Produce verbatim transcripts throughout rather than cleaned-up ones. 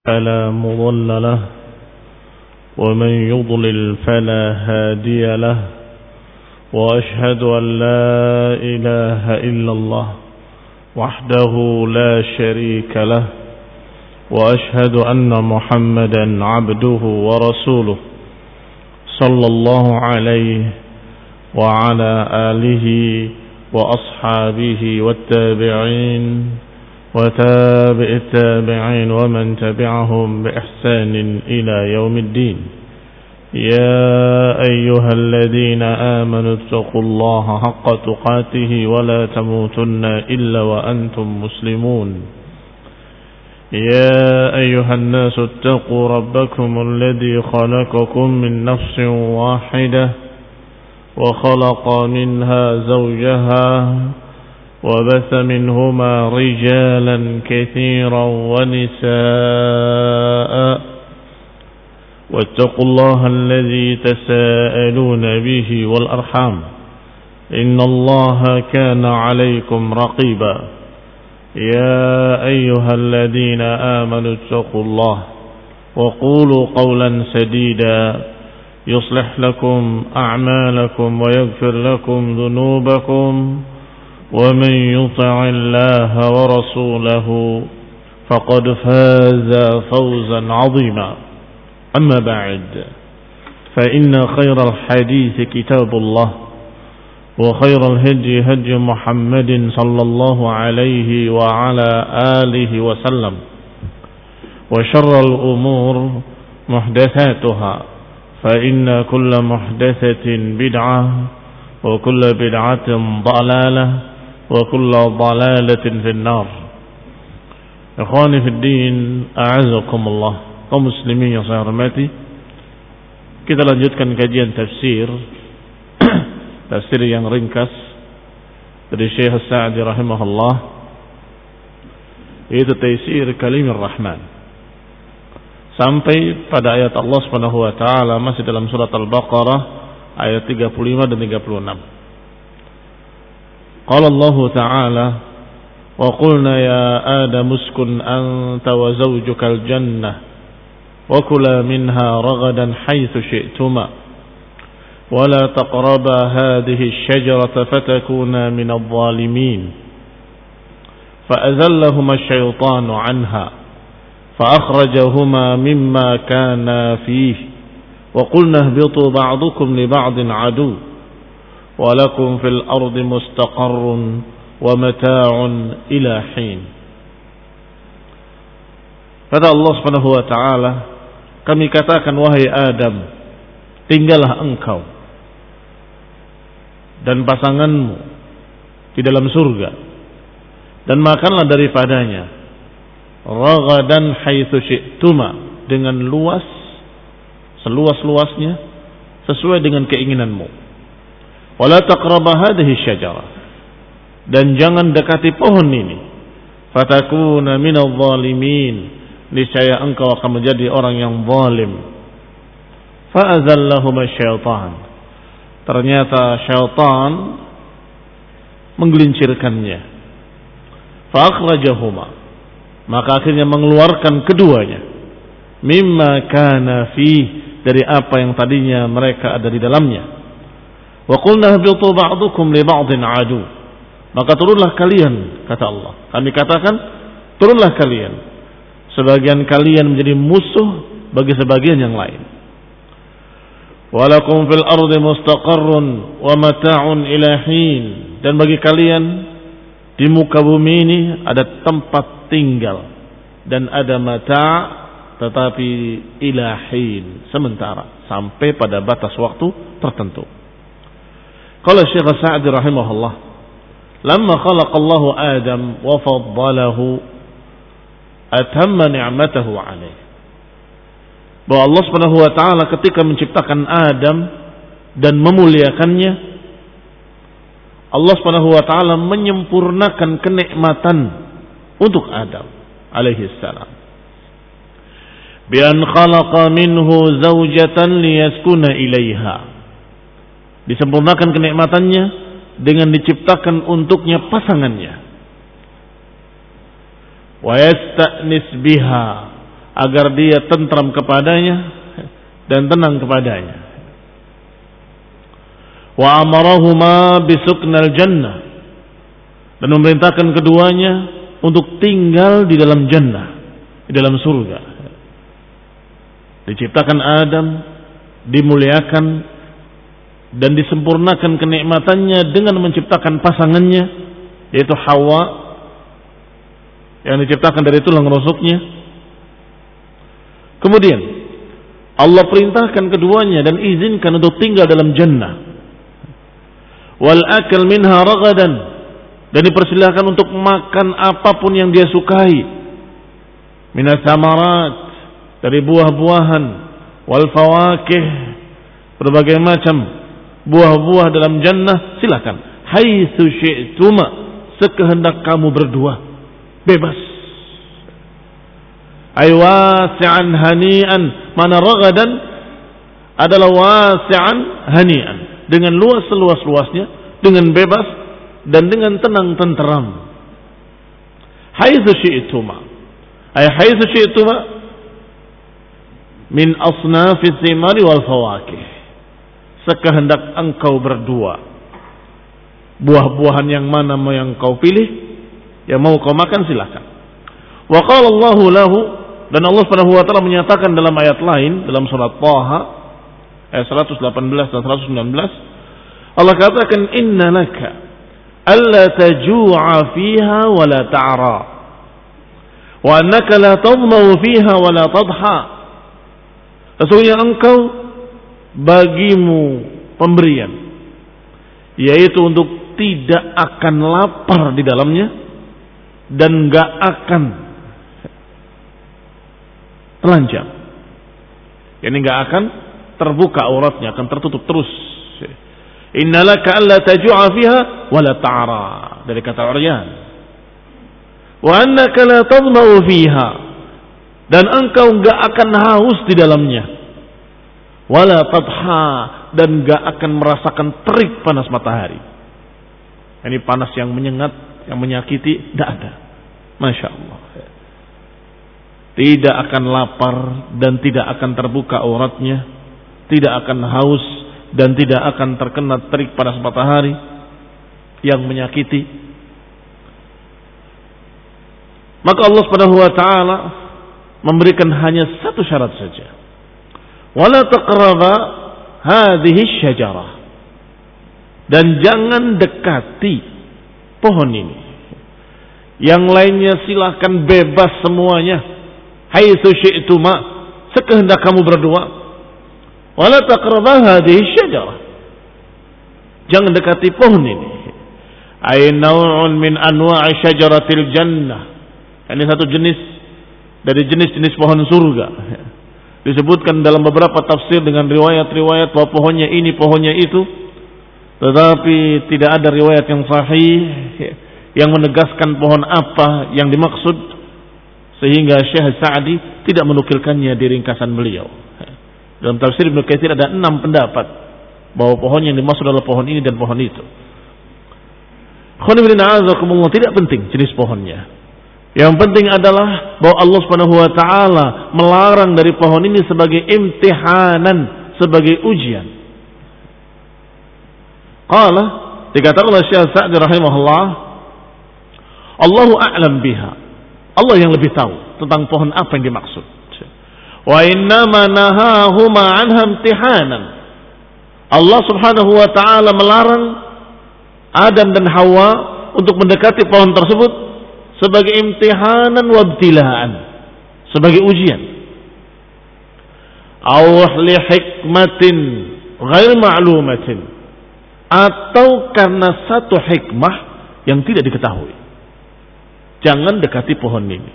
فلا مضل له ومن يضلل فلا هادي له وأشهد أن لا إله إلا الله وحده لا شريك له وأشهد أن محمدا عبده ورسوله صلى الله عليه وعلى آله وأصحابه والتابعين وتابع التابعين ومن تبعهم بإحسان إلى يوم الدين. يا أيها الذين آمنوا اتقوا الله حق تقاته ولا تموتن إلا وأنتم مسلمون. يا أيها الناس اتقوا ربكم الذي خلقكم من نفس واحدة وخلق منها زوجها وبث منهما رجالا كثيرا ونساء واتقوا الله الذي تساءلون به والأرحام إن الله كان عليكم رقيبا. يا أيها الذين آمنوا اتقوا الله وقولوا قولا سديدا يصلح لكم أعمالكم ويغفر لكم ذنوبكم ومن يطع الله ورسوله فقد فاز فوزا عظيما. أما بعد فإن خير الحديث كتاب الله وخير الهدي هدي محمد صلى الله عليه وعلى آله وسلم وشر الأمور محدثاتها فإن كل محدثة بدعة وكل بدعة ضلالة وكل ضلالة في النار. Ikhwani fi din, a'azakumullah. Kaum muslimin yang saya hormati, kita lanjutkan kajian tafsir tafsir yang ringkas dari Syekh As-Sa'di rahimahullah, yaitu Taisir Kalimir Rahman, sampai pada ayat Allah Subhanahu wa taala masih dalam surat Al-Baqarah ayat tiga puluh lima dan tiga puluh enam. Qala Allah Ta'ala wa qulna ya Adam uskun anta wa zawjukal jannah wa kula minha ragadan haythu syi'tuma wa la taqraba hadhihi asy-syajarata fatakuna minadh dhalimin fa'azallahuma asy-syaitanu 'anha fa'akhrajahuma mimma kana fihi wa qulna ihbitu ba'dukum li ba'din 'adu wa lakum fil ardi mustaqarrun wa mata'un ila hin. Kata Allah Subhanahu wa taala, kami katakan wahai Adam, tinggallah engkau dan pasanganmu di dalam surga dan makanlah daripadanya ragadan haitsu syi'tuma, dengan luas seluas-luasnya sesuai dengan keinginanmu. Wala taqraba hadhihi syajarah, dan jangan dekati pohon ini. Fatakuna minadh dhalimin, niscaya engkau akan menjadi orang yang zalim. Fa'azallahuma syaitan, ternyata syaitan menggelincirkannya. Fa'akhrajahuma, maka akhirnya mengeluarkan keduanya. Mimma kana fih, dari apa yang tadinya mereka ada di dalamnya. Wa qulna ihbitu ba'dukum li ba'din 'adu, maka turunlah kalian, kata Allah. Kami katakan turunlah kalian, sebagian kalian menjadi musuh bagi sebagian yang lain. Walakum fil ardi mustaqarrun wa mata'un ila hin, dan bagi kalian di muka bumi ini ada tempat tinggal dan ada mata', tetapi ila hin, sementara, sampai pada batas waktu tertentu. Qala Syekh As-Sa'di rahimahullah, lamma khalaqallahu Adam wa faddalahu atamma ni'matahu alaihi, bahwa Allah Subhanahu wa taala ketika menciptakan Adam dan memuliakannya, Allah Subhanahu wa taala menyempurnakan kenikmatan untuk Adam alaihi salam. Bi an khalaqa minhu zawjatan liyaskuna ilaiha, disempurnakan kenikmatannya dengan diciptakan untuknya pasangannya. Wa yasta'nis biha, agar dia tentram kepadanya dan tenang kepadanya. Wa amarahuma bisuknal jannah, dan memerintahkan keduanya untuk tinggal di dalam jannah, di dalam surga. Diciptakan Adam, dimuliakan dan disempurnakan kenikmatannya dengan menciptakan pasangannya, yaitu Hawa, yang diciptakan dari tulang rusuknya. Kemudian Allah perintahkan keduanya dan izinkan untuk tinggal dalam jannah. Wal akal minha ragadan, dan dipersilahkan untuk makan apapun yang dia sukai. Minas samarat, dari buah-buahan. Wal fawakih, berbagai macam buah-buah dalam jannah, silakan. Haitsu syi'tuma, sekehendak kamu berdua, bebas. Ay wasi'an hani'an, mana ragadan adalah wasi'an hani'an, dengan luas seluas-luasnya, dengan bebas dan dengan tenang tenteram. Haitsu syi'tuma, ay haitsu syi'tuma min asnafis thimari wal fawakih, sekehendak engkau berdua, buah-buahan yang mana mau yang kau pilih, yang mau kau makan silakan. Wa qala Allahu lahu, dan Allah Subhanahu wa taala menyatakan dalam ayat lain dalam surat Thaha ayat seratus delapan belas dan seratus sembilan belas, Allah katakan inna laka alla taju'a fiha wa la ta'ra wa annaka la tadma'u fiha wa la tadha. Sesungguhnya engkau bagimu pemberian, yaitu untuk tidak akan lapar di dalamnya dan enggak akan telanjang. Yani enggak akan terbuka auratnya, akan tertutup terus. Innalaka alla tajua fiha wa la ta'ra, dari kata Uryan. Wa annaka la tadma'u fiha, dan engkau enggak akan haus di dalamnya. Wala tadha, dan enggak akan merasakan terik panas matahari. Ini panas yang menyengat, yang menyakiti, tidak ada. Masya Allah. Tidak akan lapar dan tidak akan terbuka auratnya, tidak akan haus dan tidak akan terkena terik panas matahari yang menyakiti. Maka Allah Subhanahu wa taala memberikan hanya satu syarat saja. Wala taqraba hadhihi syajarah, dan jangan dekati pohon ini. Yang lainnya silahkan bebas semuanya. Haitsu syi'tuma, sekehendak kamu berdua. Wala taqraba hadhihi syajarah, jangan dekati pohon ini. Ay naw'un min anwa'i syajaratil jannah, ini satu jenis dari jenis-jenis pohon surga. Disebutkan dalam beberapa tafsir dengan riwayat-riwayat bahwa pohonnya ini, pohonnya itu, tetapi tidak ada riwayat yang sahih yang menegaskan pohon apa yang dimaksud, sehingga Syekh Sa'di tidak menukilkannya di ringkasan beliau. Dalam tafsir Ibnu Katsir ada enam pendapat bahwa pohon yang dimaksud adalah pohon ini dan pohon itu. Tidak penting jenis pohonnya. Yang penting adalah bahwa Allah Subhanahu wa taala melarang dari pohon ini sebagai imtihanan, sebagai ujian. Qala, dikatakan oleh Syekh Sa'di rahimahullah, Allahu a'lam biha, Allah yang lebih tahu tentang pohon apa yang dimaksud. Wa innama nahahuma anha imtihanan, Allah Subhanahu wa taala melarang Adam dan Hawa untuk mendekati pohon tersebut sebagai imtihanan wa ibtilaan, sebagai ujian. Aw li hikmatin ghair ma'lumatin, atau karena satu hikmah yang tidak diketahui. Jangan dekati pohon ini.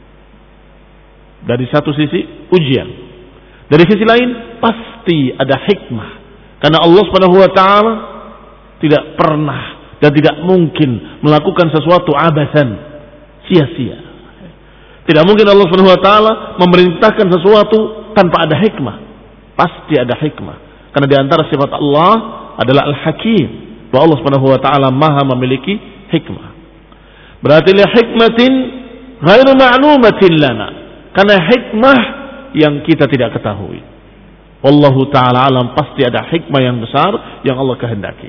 Dari satu sisi ujian, dari sisi lain pasti ada hikmah, karena Allah Subhanahu wa taala tidak pernah dan tidak mungkin melakukan sesuatu abasan, sia-sia. Tidak mungkin Allah Subhanahu wa taala memerintahkan sesuatu tanpa ada hikmah. Pasti ada hikmah, karena di antara sifat Allah adalah Al-Hakim, bahwa Allah Subhanahu wa taala Maha memiliki hikmah. Berarti li hikmatin ghairu ma'lumatin lana, karena hikmah yang kita tidak ketahui. Wallahu ta'ala alam, pasti ada hikmah yang besar yang Allah kehendaki.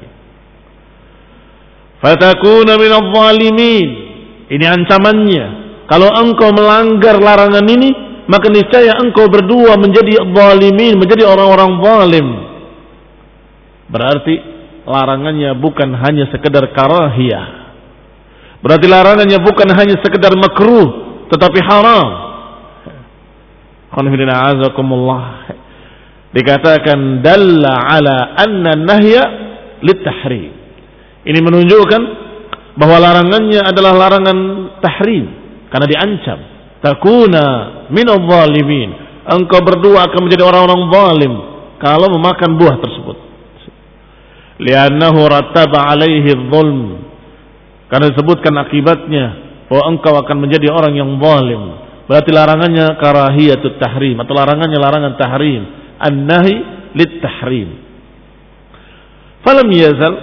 Fatakuna minadh dhalimin. Ini ancamannya. Kalau engkau melanggar larangan ini, maka niscaya engkau berdua menjadi zalimin, menjadi orang-orang zalim. Berarti larangannya bukan hanya sekedar karahiyah. Berarti larangannya bukan hanya sekedar makruh, tetapi haram. Alhamdulillah azakumullah. Dikatakan dalla ala anna nahya litahrim. Ini menunjukkan bahwa larangannya adalah larangan tahrim karena diancam. Takuna minadh dhalimin. Engkau berdua akan menjadi orang-orang zalim kalau memakan buah tersebut. Li'annahu rattaba alaihi adh-dhulm. Karena disebutkan akibatnya bahwa engkau akan menjadi orang yang zalim. Berarti larangannya karahiyatut tahrim atau larangannya larangan tahrim. An-nahi lit-tahrim. Falam yazal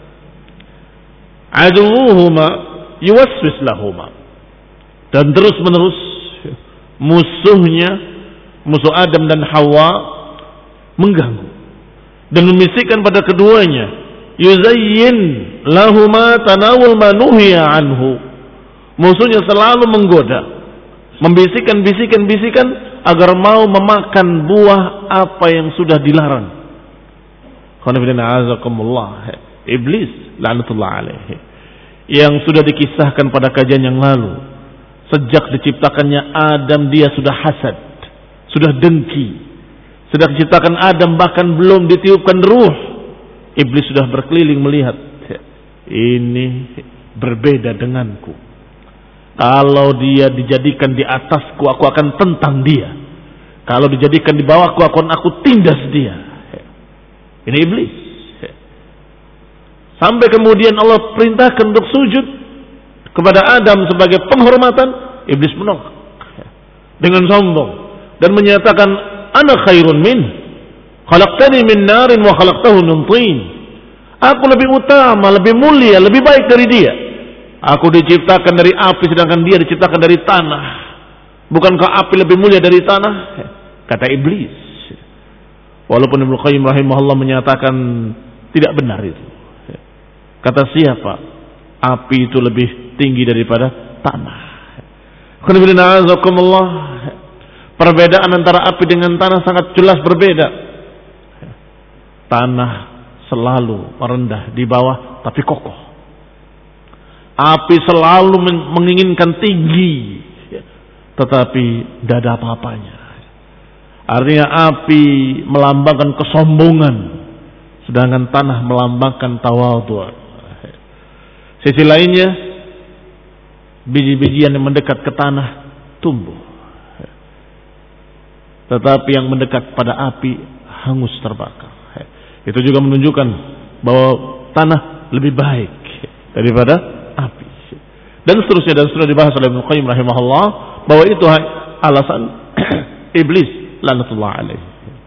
aduwuhuma yuwaswis lahuma. Dan terus-menerus musuhnya, musuh Adam dan Hawa mengganggu dan membisikkan pada keduanya, yuzayyin lahuma tanawul ma nuhiya anhu. Musuhnya selalu menggoda, membisikkan-bisikkan-bisikkan agar mau memakan buah apa yang sudah dilarang. Iblis la'natullah alaihi, yang sudah dikisahkan pada kajian yang lalu, sejak diciptakannya Adam dia sudah hasad, sudah dengki. Sejak diciptakan Adam bahkan belum ditiupkan ruh, iblis sudah berkeliling melihat, ini berbeda denganku. Kalau dia dijadikan di atasku, aku akan tentang dia. Kalau dijadikan di bawahku, aku akan aku tindas dia. Ini iblis. Sampai kemudian Allah perintahkan untuk sujud kepada Adam sebagai penghormatan, iblis menolak dengan sombong dan menyatakan, ana khairun min, khalaqtani min narin wa khalaqtahu min tin. Aku lebih utama, lebih mulia, lebih baik dari dia. Aku diciptakan dari api sedangkan dia diciptakan dari tanah. Bukankah api lebih mulia dari tanah? Kata iblis. Walaupun Ibnu Qayyim rahimahullah menyatakan tidak benar itu. Kata siapa? Api itu lebih tinggi daripada tanah. Perbedaan antara api dengan tanah sangat jelas berbeda. Tanah selalu merendah di bawah tapi kokoh. Api selalu menginginkan tinggi, tetapi tidak ada apa-apanya. Artinya api melambangkan kesombongan, sedangkan tanah melambangkan tawadhu. Sisi lainnya, biji-bijian yang mendekat ke tanah tumbuh, tetapi yang mendekat pada api hangus terbakar. Itu juga menunjukkan bahwa tanah lebih baik daripada api. Dan seterusnya dan seterusnya dibahas oleh Ibnu Qayyim rahimahullah bahwa itu alasan iblis laknatullah alaihi.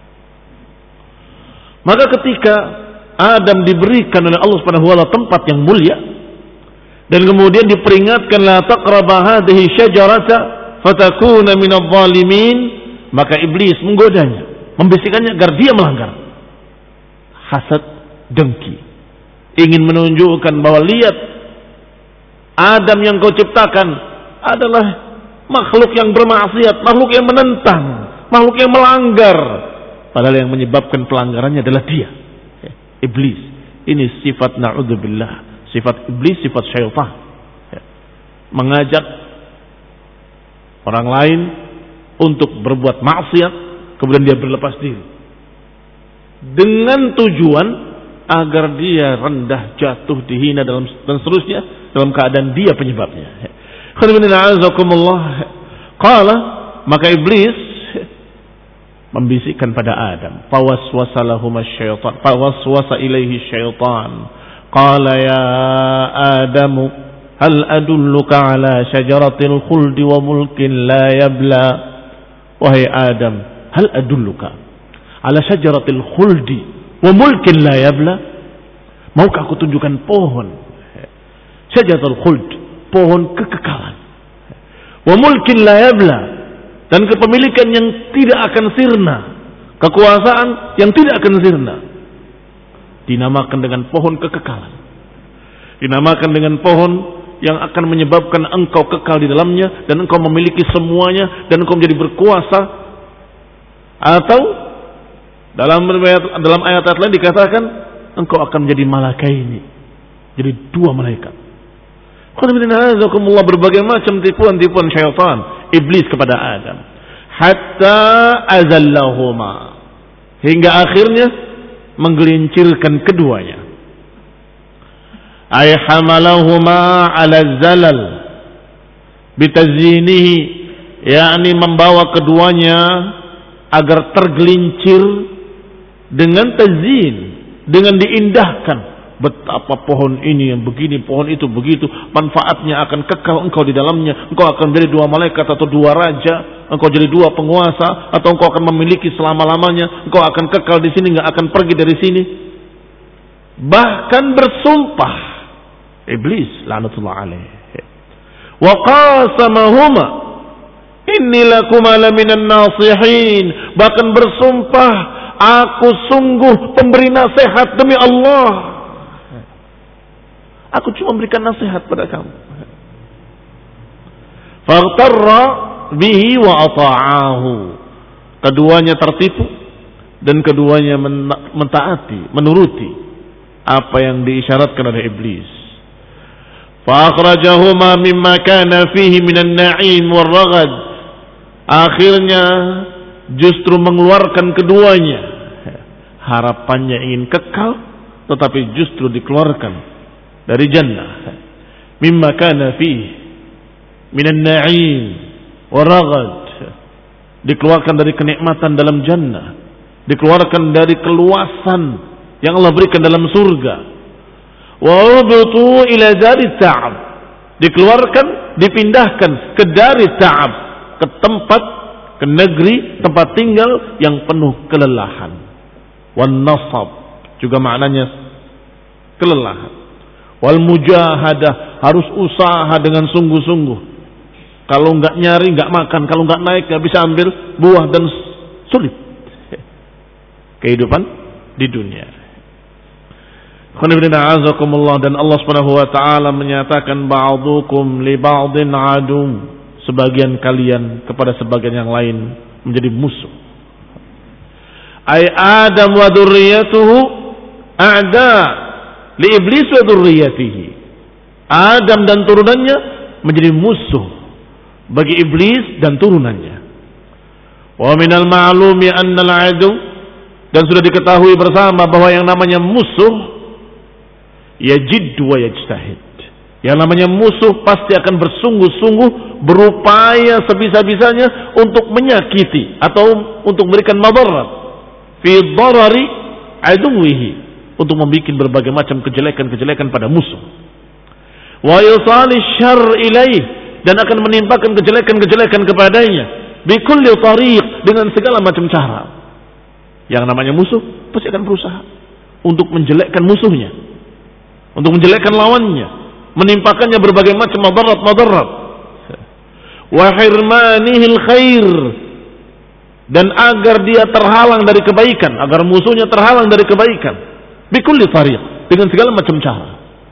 Maka ketika Adam diberikan oleh Allah Subhanahu wa taala tempat yang mulia dan kemudian diperingatkan la taqraba hadhihi syajarata fatakuna minadh dhalimin, maka iblis menggodanya, membisikkannya agar dia melanggar. Hasad, dengki, ingin menunjukkan bahwa lihat Adam yang kau ciptakan adalah makhluk yang bermaksiat, makhluk yang menentang, makhluk yang melanggar. Padahal yang menyebabkan pelanggarannya adalah dia, iblis. Ini sifat na'udzubillah, sifat iblis, sifat syaitan. Mengajak orang lain untuk berbuat maksiat, kemudian dia berlepas diri. Dengan tujuan agar dia rendah, jatuh, dihina dalam dan seterusnya dalam keadaan dia penyebabnya. Qala, maka iblis membisikkan pada Adam, fawaswasa lahuma syaitan, fawaswasa ilaihi syaitan, qala ya Adamu hal adulluka ala syajaratil khuldi wa mulkin la yabla. Wahai Adam, hal adulluka ala syajaratil khuldi wa mulkin la yabla. Maukah aku tunjukkan pohon syajaratul khuld, pohon kekekalan, wa mulkin la yabla, dan kepemilikan yang tidak akan sirna, kekuasaan yang tidak akan sirna. Dinamakan dengan pohon kekekalan, dinamakan dengan pohon yang akan menyebabkan engkau kekal di dalamnya dan engkau memiliki semuanya dan engkau menjadi berkuasa. Atau dalam dalam ayat-ayat lain dikatakan engkau akan menjadi malakaini, jadi dua malaikat. Berbagai macam tipuan-tipuan syaitan iblis kepada Adam, hatta azallahuma, hingga akhirnya menggelincirkan keduanya. Ay hamalahuma ala zalal bitazinihi, yakni membawa keduanya agar tergelincir dengan tazin, dengan diindahkan. Betapa pohon ini yang begini, pohon itu begitu, manfaatnya akan kekal engkau di dalamnya. Engkau akan menjadi dua malaikat atau dua raja, engkau jadi dua penguasa, atau engkau akan memiliki selama-lamanya. Engkau akan kekal di sini, enggak akan pergi dari sini. Bahkan bersumpah iblis laknatullah alaih, wa qasamahuma inni lakuma laminan nasihin, bahkan bersumpah aku sungguh pemberi nasihat demi Allah. Aku cuma memberikan nasihat pada kamu. Faghtarra bihi wa ata'ahu. Keduanya tertipu dan keduanya mentaati, menuruti apa yang diisyaratkan oleh iblis. Fa akhrajahuma mimma kana fihi minan na'im war raghad. Akhirnya justru mengeluarkan keduanya. Harapannya ingin kekal, tetapi justru dikeluarkan dari jannah. Mimma kana fihi minan na'im war raghad. Dikeluarkan dari kenikmatan dalam jannah, dikeluarkan dari keluasan yang Allah berikan dalam surga. Wa ubutu ila dari ta'ab, dikeluarkan, dipindahkan ke dari ta'ab, ke tempat, ke negeri tempat tinggal yang penuh kelelahan. Wan nasab juga maknanya kelelahan. Wal mujahadah, harus usaha dengan sungguh-sungguh. Kalau enggak nyari enggak makan, kalau enggak naik enggak bisa ambil buah, dan sulit kehidupan di dunia. Dan Allah Subhanahu wa taala menyatakan ba'dukum li ba'din adum, sebagian kalian kepada sebagian yang lain menjadi musuh. Ai Adam wa dzurriyyatuhu a'da li iblis wa dzurriyyatihi. Adam dan turunannya menjadi musuh bagi iblis dan turunannya. Wa minal ma'lumi anna al-'adu, dan sudah diketahui bersama bahwa yang namanya musuh yajid wa yajtahid. Yang namanya musuh pasti akan bersungguh-sungguh, berupaya sebisa-bisanya untuk menyakiti atau untuk memberikan madarat fi dharari aduwihi, untuk membuat berbagai macam kejelekan-kejelekan pada musuh. Wa yusali syarr ilaih, dan akan menimpakan kejelekan-kejelekan kepadanya bi kulli tariq, dengan segala macam cara. Yang namanya musuh pasti akan berusaha untuk menjelekkan musuhnya, untuk menjelekkan lawannya, menimpakannya berbagai macam madarat-madarat. Wa hirmanihil khair, dan agar dia terhalang dari kebaikan, agar musuhnya terhalang dari kebaikan bi kulli tariq, dengan segala macam cara.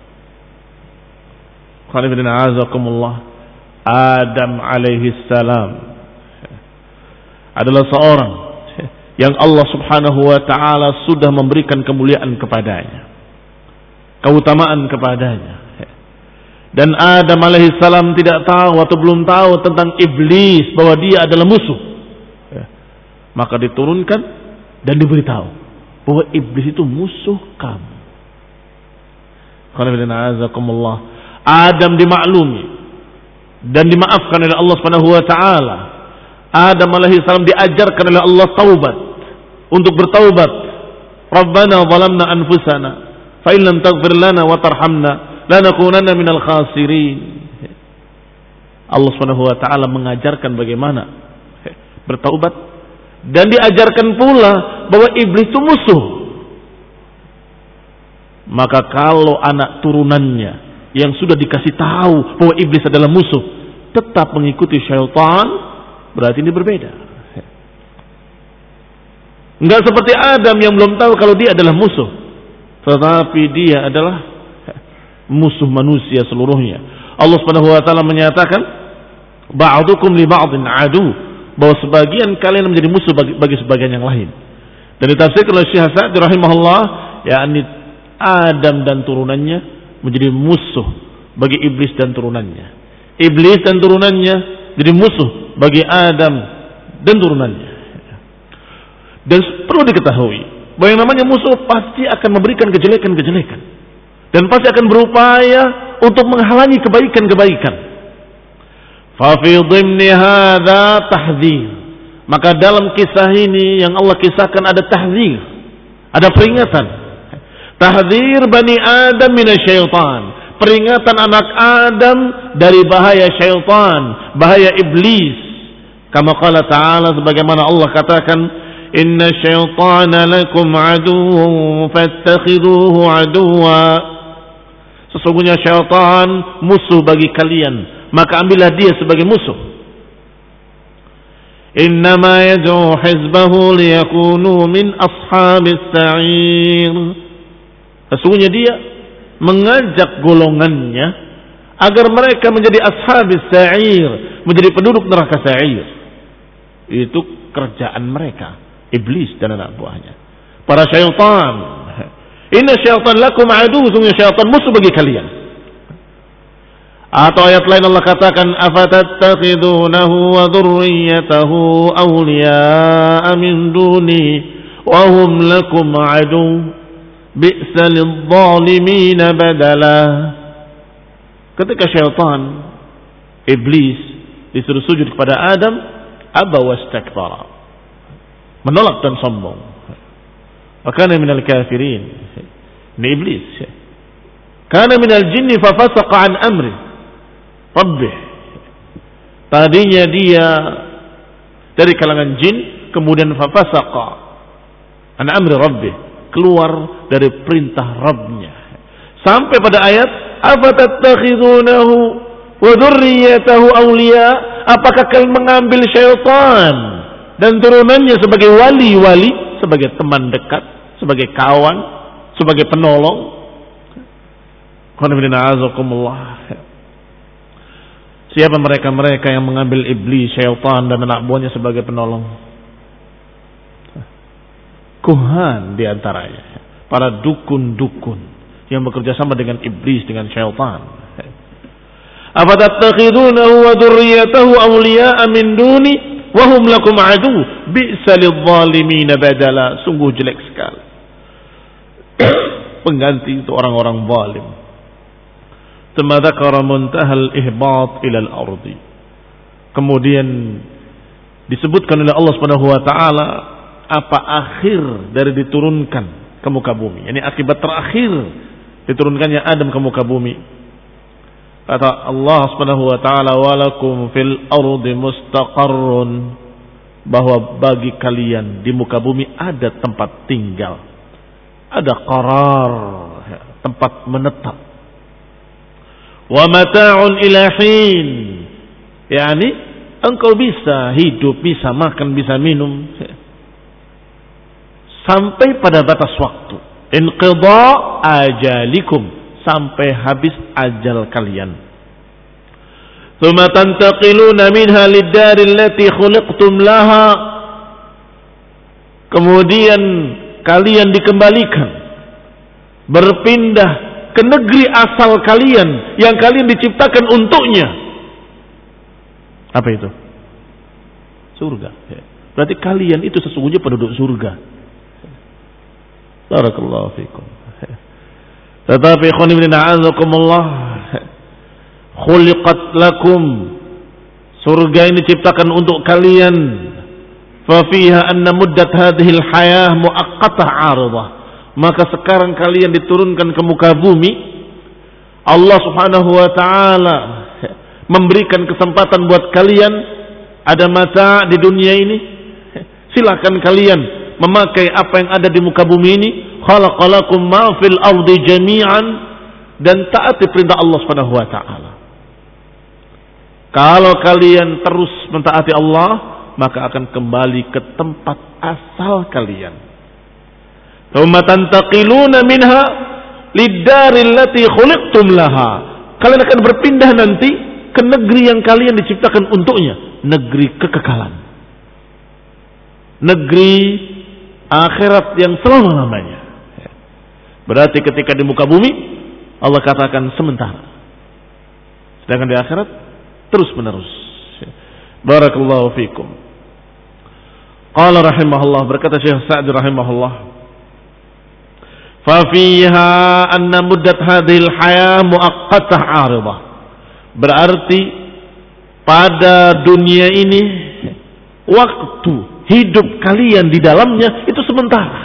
Adam alaihi salam adalah seorang yang Allah Subhanahu wa taala sudah memberikan kemuliaan kepadanya, keutamaan kepadanya. Dan Adam alaihi salam tidak tahu atau belum tahu tentang iblis, bahwa dia adalah musuh. Maka diturunkan dan diberitahu bahwa iblis itu musuh kamu. Adam dimaklumi dan dimaafkan oleh Allah Subhanahu wa taala. Adam alaihi salam diajarkan oleh Allah taubat, untuk bertaubat. Rabbana zalamna anfusana fa in lam taghfir lana wa tarhamna lanakunanna minal khasirin. Allah Subhanahu wa taala mengajarkan bagaimana bertaubat, dan diajarkan pula bahwa iblis itu musuh. Maka kalau anak turunannya yang sudah dikasih tahu bahwa iblis adalah musuh tetap mengikuti syaitan, berarti ini berbeda. Enggak seperti Adam yang belum tahu kalau dia adalah musuh, tetapi dia adalah musuh manusia seluruhnya. Allah Subhanahu wa taala menyatakan ba'dukum li ba'din adu, bahwa sebagian kalian menjadi musuh bagi, bagi sebagian yang lain. Dan ditafsirkan oleh Syekh Sa'di rahimahullah, yakni Adam dan turunannya menjadi musuh bagi iblis dan turunannya. Iblis dan turunannya jadi musuh bagi Adam dan turunannya. Dan perlu diketahui bahwa yang namanya musuh pasti akan memberikan kejelekan-kejelekan dan pasti akan berupaya untuk menghalangi kebaikan-kebaikan. Fa fi dhimni hadza tahdzir. Maka dalam kisah ini yang Allah kisahkan ada tahdzir, ada peringatan. Tahdzir Bani Adam minasyaitan, peringatan anak Adam dari bahaya syaitan, bahaya iblis. Kama qala ta'ala, sebagaimana Allah katakan, inna syaitana lakum aduwwun fattakhiduhu aduwwa. Sesungguhnya syaitan musuh bagi kalian, maka ambillah dia sebagai musuh. Innama yad'u hizbahu liyakunu min ashabis sa'ir. Sesungguhnya dia mengajak golongannya agar mereka menjadi ashabis sa'ir, menjadi penduduk neraka sa'ir. Itu kerjaan mereka, iblis dan anak buahnya, para syaitan. Inna syaitan lakum adu, sungguh syaitan musuh bagi kalian. Atau ayat lain Allah katakan, afatattakhidunahu wa dhurriyyatahu awliya'a min duni wa hum lakum adu bi'sa lidh-dhalimin badala. Ketika syaitan, iblis, disuruh sujud kepada Adam, aba wastakbara, menolak dan sombong. Wa kana minal kafirin. Ini iblis. Kana minal jinni fa fasaqa an amri rabbih. Tadinya dia dari kalangan jin, kemudian fa fasaqa an amri rabbih, keluar dari perintah Rabbnya. Sampai pada ayat afatattakhidunahu wa dzurriyyatahu awliya, apakah kalian mengambil syaitan dan turunannya sebagai wali-wali, sebagai teman dekat, sebagai kawan, sebagai penolong? Siapa mereka-mereka yang mengambil iblis, syaitan dan anak buahnya sebagai penolong? Kuhan diantaranya, para dukun-dukun yang bekerja sama dengan iblis, dengan syaitan. Afatattakhidunahu wa dzurriyyatahu awliya'a min duni wa hum lakum adu bi'sa lidh-dhalimin badala. Sungguh jelek sekali pengganti untuk orang-orang zalim. Tsumma dzakara muntahal ihbat ila al-ardi. Kemudian disebutkan oleh Allah Subhanahu wa taala apa akhir dari diturunkan ke muka bumi, yani akibat terakhir diturunkannya Adam ke muka bumi. Kata Allah Subhanahu wa taala, walakum fil ardi mustaqarrun, bahwa bagi kalian di muka bumi ada tempat tinggal, ada qarar, tempat menetap. Wa mata'un ila hin, yakni engkau bisa hidup, bisa makan, bisa minum sampai pada batas waktu. Inqidha ajalikum, sampai habis ajal kalian. Tsumma tantaqiluna minha lid-dari allati khuliqtum laha. Kemudian kalian dikembalikan, berpindah ke negeri asal kalian yang kalian diciptakan untuknya. Apa itu? Surga. Berarti kalian itu sesungguhnya penduduk surga. Barakallahu fikum. Tetapi ikhwan ibn a'azakumullah, khuliqat lakum, surga ini diciptakan untuk kalian. Fa fiha anna muddat hadhihi al-hayah muaqqatah 'aridah. Maka sekarang kalian diturunkan ke muka bumi, Allah Subhanahu wa taala memberikan kesempatan buat kalian, ada mata di dunia ini, silakan kalian memakai apa yang ada di muka bumi ini. Khalaqalakum ma fil ardi jami'an, dan taati perintah Allah Subhanahu wa taala. Kalau kalian terus mentaati Allah, maka akan kembali ke tempat asal kalian. Tsumma tantaqiluna minha lid-daril lati khuliqtum laha. Kalian akan berpindah nanti ke negeri yang kalian diciptakan untuknya, negeri kekekalan. Negeri akhirat yang selama-lamanya. Berarti ketika di muka bumi Allah katakan sementara. Sedangkan di akhirat terus menerus. Barakallahu fikum. Qala rahimahullah, berkata Syekh Sa'di rahimahullah, fa fiha anna muddat hadhil hayah muaqqatah 'aridah. Berarti pada dunia ini waktu hidup kalian di dalamnya itu sementara.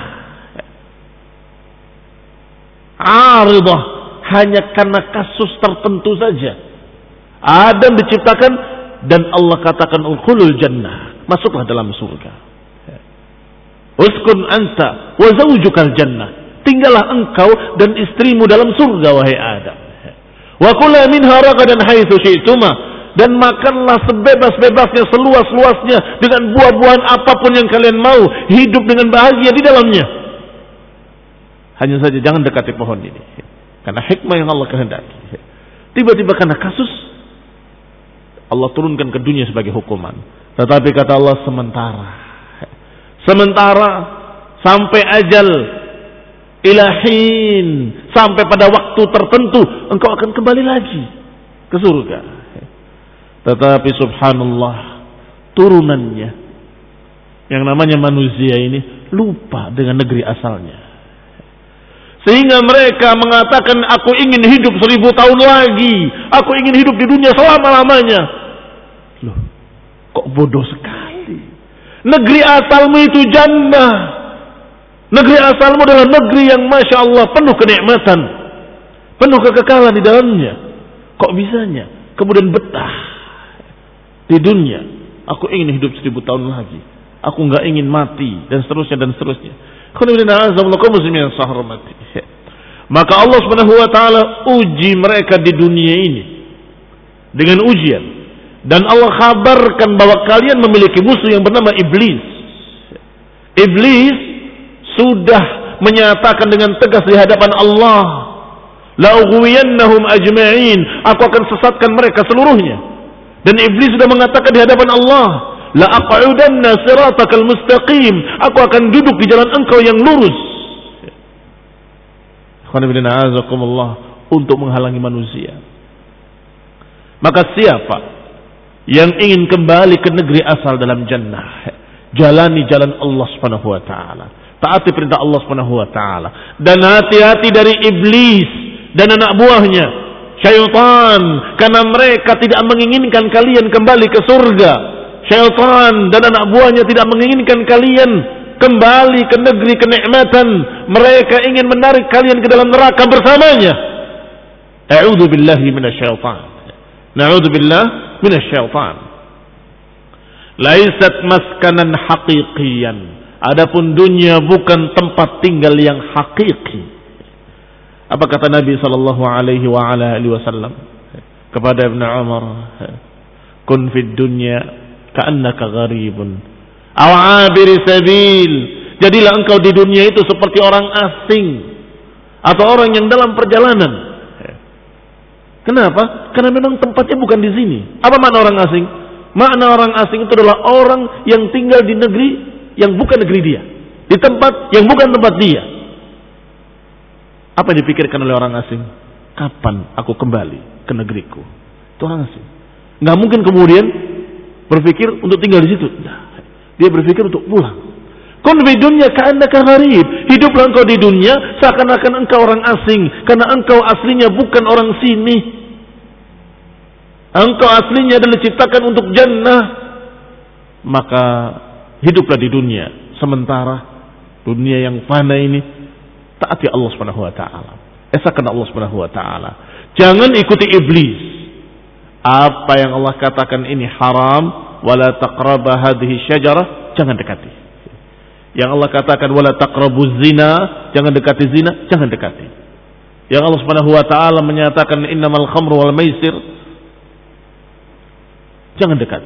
'Aridah, hanya karena kasus tertentu saja. Adam diciptakan dan Allah katakan udkhulul jannah, masuklah dalam surga. Uskun anta wa zawjukal jannah, tinggallah engkau dan istrimu dalam surga wahai Adam. Wa kula minha ragadan haitsu syi'tuma, dan makanlah sebebas-bebasnya, seluas-luasnya dengan buah-buahan apapun yang kalian mau, hidup dengan bahagia di dalamnya. Hanya saja jangan dekati pohon ini, karena hikmah yang Allah kehendaki. Tiba-tiba karena kasus Allah turunkan ke dunia sebagai hukuman. Tetapi kata Allah sementara. Sementara sampai ajal ilahin, sampai pada waktu tertentu engkau akan kembali lagi ke surga. Tetapi subhanallah, turunannya yang namanya manusia ini lupa dengan negeri asalnya. Sehingga mereka mengatakan aku ingin hidup seribu tahun lagi, aku ingin hidup di dunia selama-lamanya. Loh, kok bodoh sekali. Negeri asalmu itu jannah. Negeri asalmu adalah negeri yang Masya Allah penuh kenikmatan, penuh kekekalan di dalamnya. Kok bisanya kemudian betah di dunia? Aku ingin hidup seribu tahun lagi, aku nggak ingin mati, dan seterusnya dan seterusnya. Maka Allah Subhanahu wa taala uji mereka di dunia ini dengan ujian. Dan Allah kabarkan bahwa kalian memiliki musuh yang bernama Iblis. Iblis sudah menyatakan dengan tegas di hadapan Allah, la ughwiyannahum ajma'in, aku akan sesatkan mereka seluruhnya. Dan Iblis sudah mengatakan di hadapan Allah, la aq'udanna siratakal mustaqim, aku akan duduk di jalan engkau yang lurus. Untuk menghalangi manusia. Maka siapa yang ingin kembali ke negeri asal dalam jannah, jalani jalan Allah Subhanahu wa taala, taati perintah Allah Subhanahu wa taala, dan hati-hati dari iblis dan anak buahnya syaitan, karena mereka tidak menginginkan kalian kembali ke surga. Syaitan dan anak buahnya tidak menginginkan kalian kembali ke negeri kenikmatan. Mereka ingin menarik kalian ke dalam neraka bersamanya. A'udzu billahi minasyaitan. Na'udzu billah minasyaitan. Laisat maskanan haqiqiyan. Adapun dunia bukan tempat tinggal yang hakiki. Apa kata Nabi sallallahu alaihi wa ala alihi wasallam kepada Ibnu Umar? Kun fid dunya ka'annaka gharibun aw 'abir sabil. Jadilah engkau di dunia itu seperti orang asing atau orang yang dalam perjalanan. Kenapa? Karena memang tempatnya bukan di sini. Apa makna orang asing? Makna orang asing itu adalah orang yang tinggal di negeri yang bukan negeri dia, di tempat yang bukan tempat dia. Apa yang dipikirkan oleh orang asing? Kapan aku kembali ke negeriku? Itu orang asing. Nggak mungkin kemudian berpikir untuk tinggal di situ. Nah, dia berpikir untuk pulang. Kun fi dunya ka'annaka gharib. Hiduplah engkau di dunia seakan-akan engkau orang asing, karena engkau aslinya bukan orang sini. Engkau aslinya adalah diciptakan untuk jannah. Maka hiduplah di dunia sementara, dunia yang fana ini. Taati Allah Subhanahu wa taala. Esakan Allah Subhanahu wa taala. Jangan ikuti iblis. Apa yang Allah katakan ini haram, wala taqraba hadhihi syajarah, jangan dekati. Yang Allah katakan wala taqrabuz zina, jangan dekati zina, jangan dekati. Yang Allah Subhanahu wa taala menyatakan innamal khamru wal maisir Jangan dekati.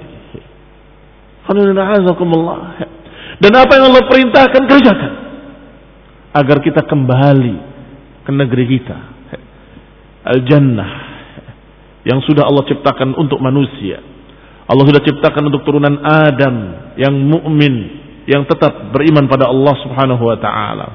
Dan apa yang Allah perintahkan kerjakan agar kita kembali ke negeri kita, Al-Jannah yang sudah Allah ciptakan untuk manusia. Allah sudah ciptakan untuk turunan Adam yang mukmin, yang tetap beriman pada Allah Subhanahu wa taala.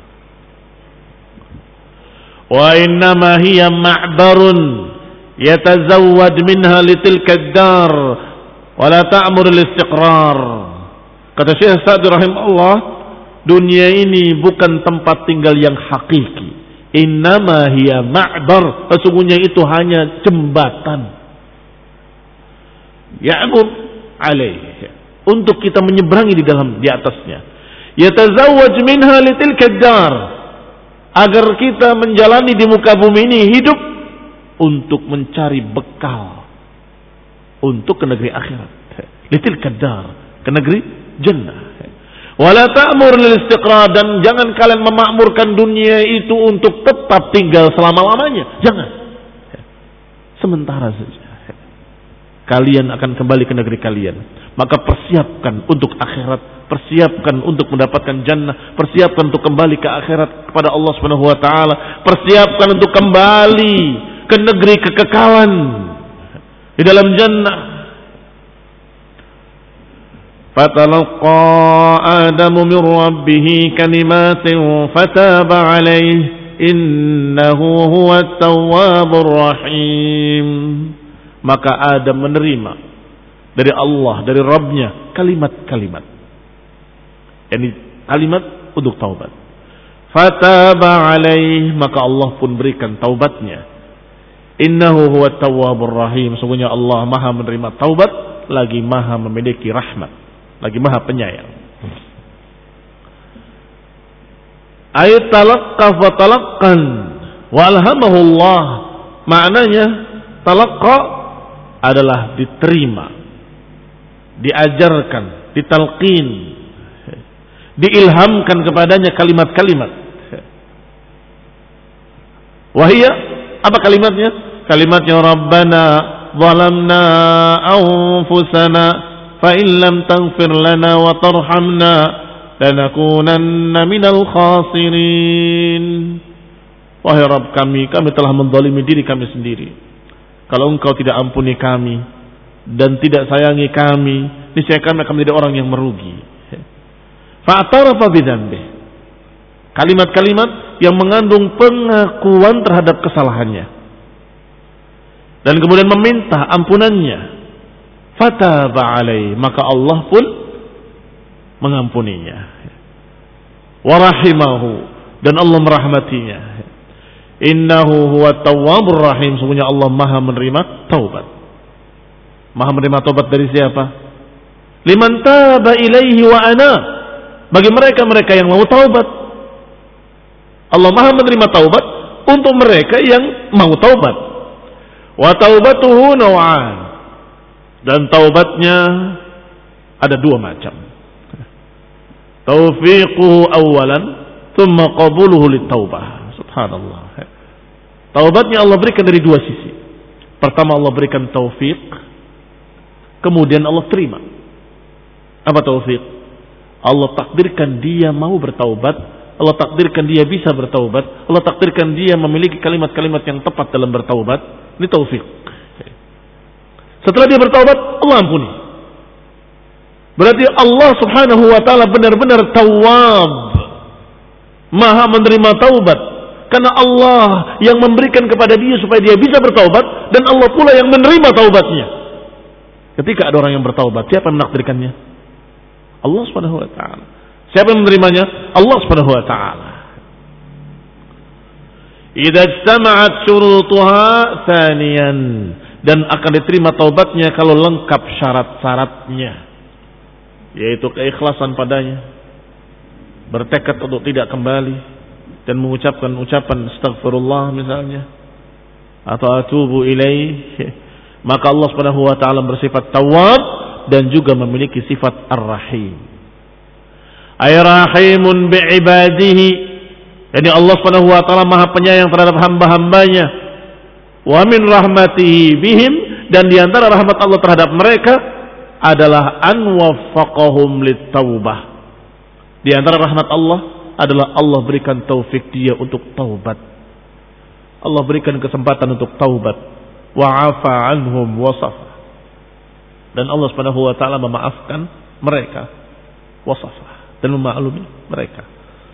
Wa innama hiya ma'barun yatazawwad minha litilka ad-dar wa la ta'mur al-istiqrar. Kata Syekh Sa'di rahimahullah, dunia ini bukan tempat tinggal yang hakiki. Innama hiya ma'bar, sesungguhnya itu hanya jembatan. Ya'mur alaih, untuk kita menyeberangi di dalam di atasnya. Yatazawwaj minha litilka ad-dar, agar kita menjalani di muka bumi ini hidup untuk mencari bekal untuk ke negeri akhirat. Litilka ad-dar, ke negeri jannah. Wala ta'mur lil istiqrar, dan jangan kalian memakmurkan dunia itu untuk tetap tinggal selama-lamanya. Jangan. Sementara saja. Kalian akan kembali ke negeri kalian. Maka persiapkan untuk akhirat, persiapkan untuk mendapatkan jannah, persiapkan untuk kembali ke akhirat kepada Allah Subhanahu wa taala, persiapkan untuk kembali ke negeri kekekalan di dalam jannah. Fatalaqa Adamu min rabbih kalimatin fataba alaihi innahu huwat tawwabur rahim. Maka Adam menerima dari Allah, dari Rabbnya kalimat-kalimat. Yani kalimat untuk taubat. Fataba alaih, maka Allah pun berikan taubatnya. Innahu huwat tawwabur rahim. Sungguhnya Allah Maha menerima taubat, lagi Maha memiliki rahmat, lagi Maha penyayang. Ayat talaqqaf wa talaqqan wa alhamahu Allah. Maknanya talaqqa adalah diterima, diajarkan, ditalqin, diilhamkan kepadanya kalimat-kalimat. Wahia, apa kalimatnya? Kalimatnya Rabbana zalamna anfusana fa in lam taghfir lana wa tarhamna lanakunanna minal khasirin. Wahai Rabb kami, kami telah menzalimi diri kami sendiri. Kalau engkau tidak ampuni kami dan tidak sayangi kami, niscaya kami akan menjadi orang yang merugi. Fa'tarafa bidzambih. Kalimat-kalimat yang mengandung pengakuan terhadap kesalahannya. Dan kemudian meminta ampunannya. Fataba alaih, maka Allah pun mengampuninya. Wa rahimahu, dan Allah merahmatinya. Innahu huwa tawwabur rahim. Sungguhnya Allah Maha menerima taubat. Maha menerima taubat dari siapa? Liman taba ilaihi wa ana, bagi mereka-mereka yang mau taubat. Allah Maha menerima taubat untuk mereka yang mau taubat. Wa taubatuhu naw'an, dan taubatnya ada dua macam. Taufiquhu awalan, thumma qabuluhu lit-taubah. Subhanallah. Taubatnya Allah berikan dari dua sisi. Pertama Allah berikan taufik, kemudian Allah terima. Apa taufik? Allah takdirkan dia mau bertaubat, Allah takdirkan dia bisa bertaubat, Allah takdirkan dia memiliki kalimat-kalimat yang tepat dalam bertaubat. Ini taufik. Setelah dia bertaubat, Allah ampuni. Berarti Allah Subhanahu wa taala benar-benar tawwab, Maha menerima taubat. Karena Allah yang memberikan kepada dia supaya dia bisa bertaubat, dan Allah pula yang menerima taubatnya. Ketika ada orang yang bertaubat, siapa yang menakdirkannya? Allah Subhanahu wa taala. Siapa yang menerimanya? Allah Subhanahu wa taala. Idza ijtama'at syurutuha tsaniyan, dan akan diterima taubatnya kalau lengkap syarat-syaratnya, yaitu keikhlasan padanya, bertekad untuk tidak kembali, dan mengucapkan ucapan astaghfirullah misalnya, atau atubu ilaih, maka Allah Subhanahu wa taala bersifat tawwab dan juga memiliki sifat ar-rahim. Ay rahimun bi ibadihi, jadi Allah Subhanahu wa taala Maha penyayang terhadap hamba-hambanya. Wa min rahmatihi bihim, dan di antara rahmat Allah terhadap mereka adalah an waffaqahum lit-taubah. Di antara rahmat Allah adalah Allah berikan taufik dia untuk taubat. Allah berikan kesempatan untuk taubat. Wa'afa anhum wasafa. Dan Allah Subhanahu wa taala memaafkan mereka. Wasafa, dan memaklumi mereka.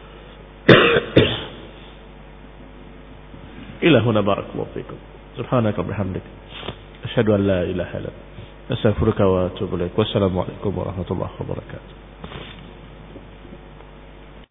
Ilahuna barakallahu fikum. Subhanaka bihamdik. Asyhadu an la ilaha illa anta astaghfiruka wa atubu ilaik. Wassalamualaikum warahmatullahi wabarakatuh.